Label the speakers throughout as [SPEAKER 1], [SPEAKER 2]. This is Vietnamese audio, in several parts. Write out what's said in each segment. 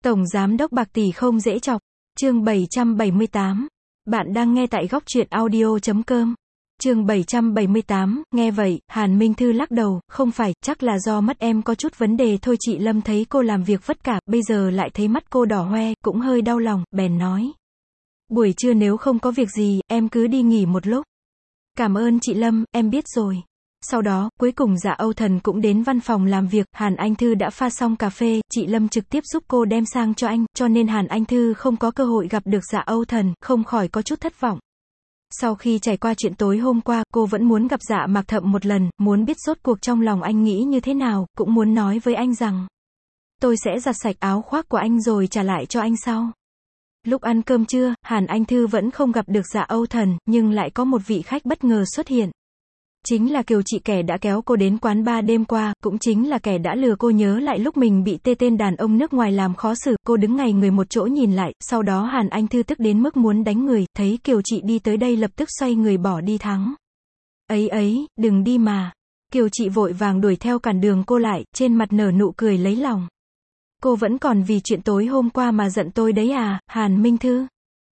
[SPEAKER 1] Tổng giám đốc bạc tỷ không dễ chọc. Chương 778. Bạn đang nghe tại góc truyện audio.com. Chương 778, nghe vậy, Hàn Minh Thư lắc đầu, không phải, chắc là do mắt em có chút vấn đề thôi. Chị Lâm thấy cô làm việc vất vả, bây giờ lại thấy mắt cô đỏ hoe, cũng hơi đau lòng, bèn nói. Buổi trưa nếu không có việc gì, em cứ đi nghỉ một lúc. Cảm ơn chị Lâm, em biết rồi. Sau đó, cuối cùng Dạ Âu Thần cũng đến văn phòng làm việc, Hàn Anh Thư đã pha xong cà phê, chị Lâm trực tiếp giúp cô đem sang cho anh, cho nên Hàn Anh Thư không có cơ hội gặp được Dạ Âu Thần, không khỏi có chút thất vọng. Sau khi trải qua chuyện tối hôm qua, cô vẫn muốn gặp Dạ Mạc Thậm một lần, muốn biết rốt cuộc trong lòng anh nghĩ như thế nào, cũng muốn nói với anh rằng, tôi sẽ giặt sạch áo khoác của anh rồi trả lại cho anh sau. Lúc ăn cơm trưa, Hàn Anh Thư vẫn không gặp được Dạ Âu Thần, nhưng lại có một vị khách bất ngờ xuất hiện. Chính là Kiều Chị, kẻ đã kéo cô đến quán bar đêm qua, cũng chính là kẻ đã lừa cô nhớ lại lúc mình bị tên đàn ông nước ngoài làm khó xử. Cô đứng ngay người một chỗ nhìn lại, sau đó Hàn Anh Thư tức đến mức muốn đánh người, thấy Kiều Chị đi tới đây lập tức xoay người bỏ đi thắng. Ấy, đừng đi mà. Kiều Chị vội vàng đuổi theo cản đường cô lại, trên mặt nở nụ cười lấy lòng. Cô vẫn còn vì chuyện tối hôm qua mà giận tôi đấy à, Hàn Minh Thư?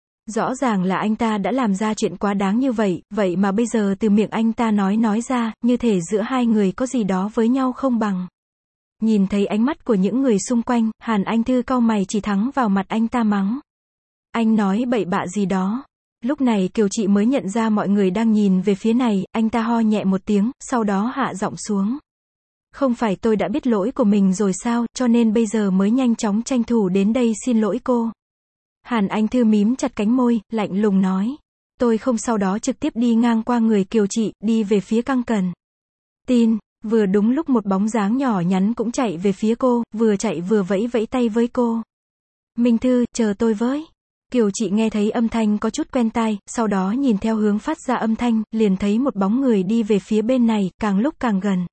[SPEAKER 1] Rõ ràng là anh ta đã làm ra chuyện quá đáng như vậy, vậy mà bây giờ từ miệng anh ta nói ra, như thể giữa hai người có gì đó với nhau không bằng. Nhìn thấy ánh mắt của những người xung quanh, Hàn Anh Thư cau mày chỉ thẳng vào mặt anh ta mắng. Anh nói bậy bạ gì đó. Lúc này Kiều Chị mới nhận ra mọi người đang nhìn về phía này, anh ta ho nhẹ một tiếng, sau đó hạ giọng xuống. Không phải tôi đã biết lỗi của mình rồi sao, cho nên bây giờ mới nhanh chóng tranh thủ đến đây xin lỗi cô. Hàn Anh Thư mím chặt cánh môi, lạnh lùng nói. Tôi không, sau đó trực tiếp đi ngang qua người Kiều Chị, đi về phía Căng Cần. Tin, vừa đúng lúc một bóng dáng nhỏ nhắn cũng chạy về phía cô, vừa chạy vừa vẫy vẫy tay với cô. Minh Thư, chờ tôi với. Kiều Chị nghe thấy âm thanh có chút quen tai, sau đó nhìn theo hướng phát ra âm thanh, liền thấy một bóng người đi về phía bên này, càng lúc càng gần.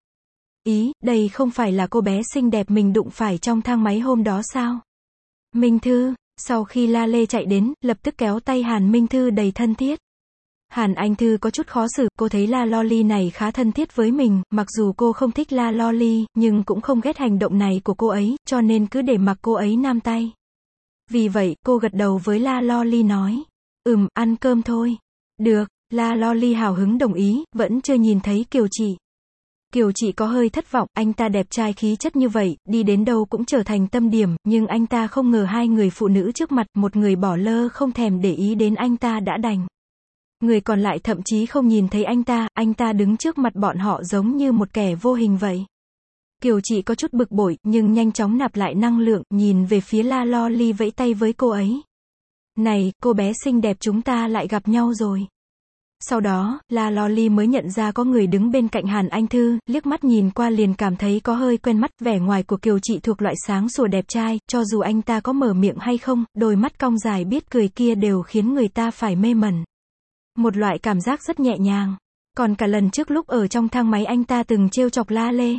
[SPEAKER 1] Ý, đây không phải là cô bé xinh đẹp mình đụng phải trong thang máy hôm đó sao? Minh Thư. Sau khi La Lê chạy đến, lập tức kéo tay Hàn Minh Thư đầy thân thiết. Hàn Anh Thư có chút khó xử, cô thấy La Loli này khá thân thiết với mình, mặc dù cô không thích La Loli, nhưng cũng không ghét hành động này của cô ấy, cho nên cứ để mặc cô ấy nam tay. Vì vậy, cô gật đầu với La Loli nói. Ăn cơm thôi. Được, La Loli hào hứng đồng ý, vẫn chưa nhìn thấy Kiều Chị. Kiều Chị có hơi thất vọng, anh ta đẹp trai khí chất như vậy, đi đến đâu cũng trở thành tâm điểm, nhưng anh ta không ngờ hai người phụ nữ trước mặt, một người bỏ lơ không thèm để ý đến anh ta đã đành. Người còn lại thậm chí không nhìn thấy anh ta đứng trước mặt bọn họ giống như một kẻ vô hình vậy. Kiều Chị có chút bực bội, nhưng nhanh chóng nạp lại năng lượng, nhìn về phía La Loli vẫy tay với cô ấy. Này, cô bé xinh đẹp, chúng ta lại gặp nhau rồi. Sau đó, La Loli mới nhận ra có người đứng bên cạnh Hàn Anh Thư, liếc mắt nhìn qua liền cảm thấy có hơi quen mắt, vẻ ngoài của Kiều Chị thuộc loại sáng sủa đẹp trai, cho dù anh ta có mở miệng hay không, đôi mắt cong dài biết cười kia đều khiến người ta phải mê mẩn. Một loại cảm giác rất nhẹ nhàng. Còn cả lần trước lúc ở trong thang máy anh ta từng trêu chọc La Lê.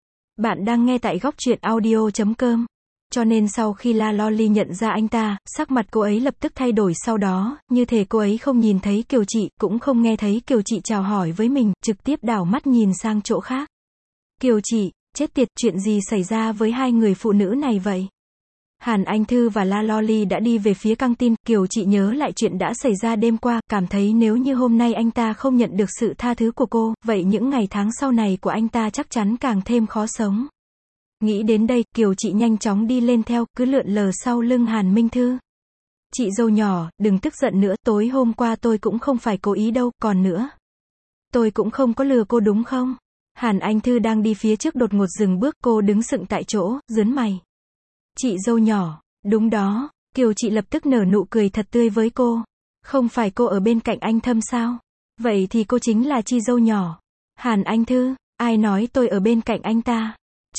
[SPEAKER 1] Bạn đang nghe tại góc truyện audio.com. Cho nên sau khi La Loli nhận ra anh ta, sắc mặt cô ấy lập tức thay đổi, sau đó, như thể cô ấy không nhìn thấy Kiều Chị, cũng không nghe thấy Kiều Chị chào hỏi với mình, trực tiếp đảo mắt nhìn sang chỗ khác. Kiều Chị, chết tiệt, chuyện gì xảy ra với hai người phụ nữ này vậy? Hàn Anh Thư và La Loli đã đi về phía căng tin, Kiều Chị nhớ lại chuyện đã xảy ra đêm qua, cảm thấy nếu như hôm nay anh ta không nhận được sự tha thứ của cô, vậy những ngày tháng sau này của anh ta chắc chắn càng thêm khó sống. Nghĩ đến đây, Kiều Chị nhanh chóng đi lên theo, cứ lượn lờ sau lưng Hàn Minh Thư. Chị dâu nhỏ, đừng tức giận nữa, tối hôm qua tôi cũng không phải cố ý đâu, còn nữa. Tôi cũng không có lừa cô đúng không? Hàn Anh Thư đang đi phía trước đột ngột dừng bước, cô đứng sững tại chỗ, nhướng mày. Chị dâu nhỏ, đúng đó, Kiều Chị lập tức nở nụ cười thật tươi với cô. Không phải cô ở bên cạnh anh Thâm sao? Vậy thì cô chính là chị dâu nhỏ. Hàn Anh Thư, ai nói tôi ở bên cạnh anh ta?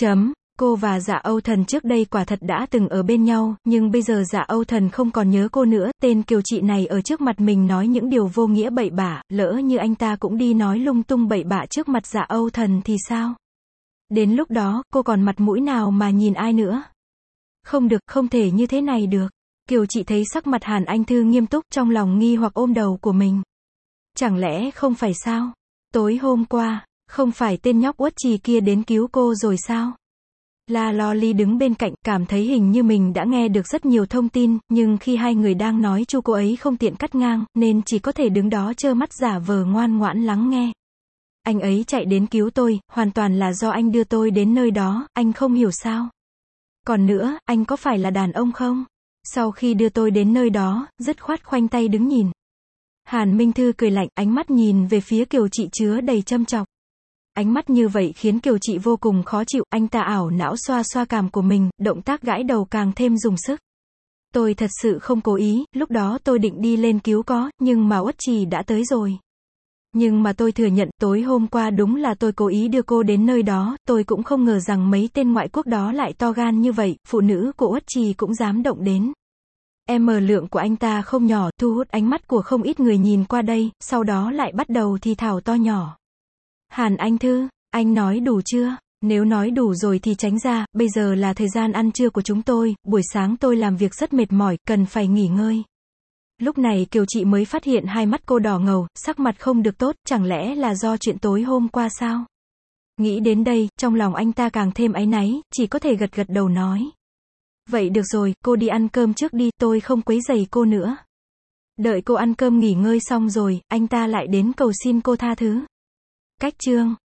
[SPEAKER 1] Cô và Dạ Âu Thần trước đây quả thật đã từng ở bên nhau, nhưng bây giờ Dạ Âu Thần không còn nhớ cô nữa, tên Kiều Chị này ở trước mặt mình nói những điều vô nghĩa bậy bạ, lỡ như anh ta cũng đi nói lung tung bậy bạ trước mặt Dạ Âu Thần thì sao? Đến lúc đó, cô còn mặt mũi nào mà nhìn ai nữa? Không được, không thể như thế này được. Kiều Chị thấy sắc mặt Hàn Anh Thư nghiêm túc, trong lòng nghi hoặc ôm đầu của mình. Chẳng lẽ không phải sao? Tối hôm qua, không phải tên nhóc uất trì kia đến cứu cô rồi sao? La Loli đứng bên cạnh, cảm thấy hình như mình đã nghe được rất nhiều thông tin, nhưng khi hai người đang nói chu cô ấy không tiện cắt ngang, nên chỉ có thể đứng đó trơ mắt giả vờ ngoan ngoãn lắng nghe. Anh ấy chạy đến cứu tôi, hoàn toàn là do anh đưa tôi đến nơi đó, anh không hiểu sao. Còn nữa, anh có phải là đàn ông không? Sau khi đưa tôi đến nơi đó, dứt khoát khoanh tay đứng nhìn. Hàn Minh Thư cười lạnh, ánh mắt nhìn về phía Kiều Trị chứa đầy châm chọc. Ánh mắt như vậy khiến Kiều Trị vô cùng khó chịu, anh ta ảo não xoa xoa cằm của mình, động tác gãi đầu càng thêm dùng sức. Tôi thật sự không cố ý, lúc đó tôi định đi lên cứu có, nhưng mà Uất Trì đã tới rồi. Nhưng mà tôi thừa nhận, tối hôm qua đúng là tôi cố ý đưa cô đến nơi đó, tôi cũng không ngờ rằng mấy tên ngoại quốc đó lại to gan như vậy, phụ nữ của Uất Trì cũng dám động đến. Lượng của anh ta không nhỏ, thu hút ánh mắt của không ít người nhìn qua đây, sau đó lại bắt đầu thì thào to nhỏ. Hàn Anh Thư, anh nói đủ chưa? Nếu nói đủ rồi thì tránh ra, bây giờ là thời gian ăn trưa của chúng tôi, buổi sáng tôi làm việc rất mệt mỏi, cần phải nghỉ ngơi. Lúc này Kiều Trị mới phát hiện hai mắt cô đỏ ngầu, sắc mặt không được tốt, chẳng lẽ là do chuyện tối hôm qua sao? Nghĩ đến đây, trong lòng anh ta càng thêm áy náy, chỉ có thể gật gật đầu nói. Vậy được rồi, cô đi ăn cơm trước đi, tôi không quấy rầy cô nữa. Đợi cô ăn cơm nghỉ ngơi xong rồi, anh ta lại đến cầu xin cô tha thứ. Cách chương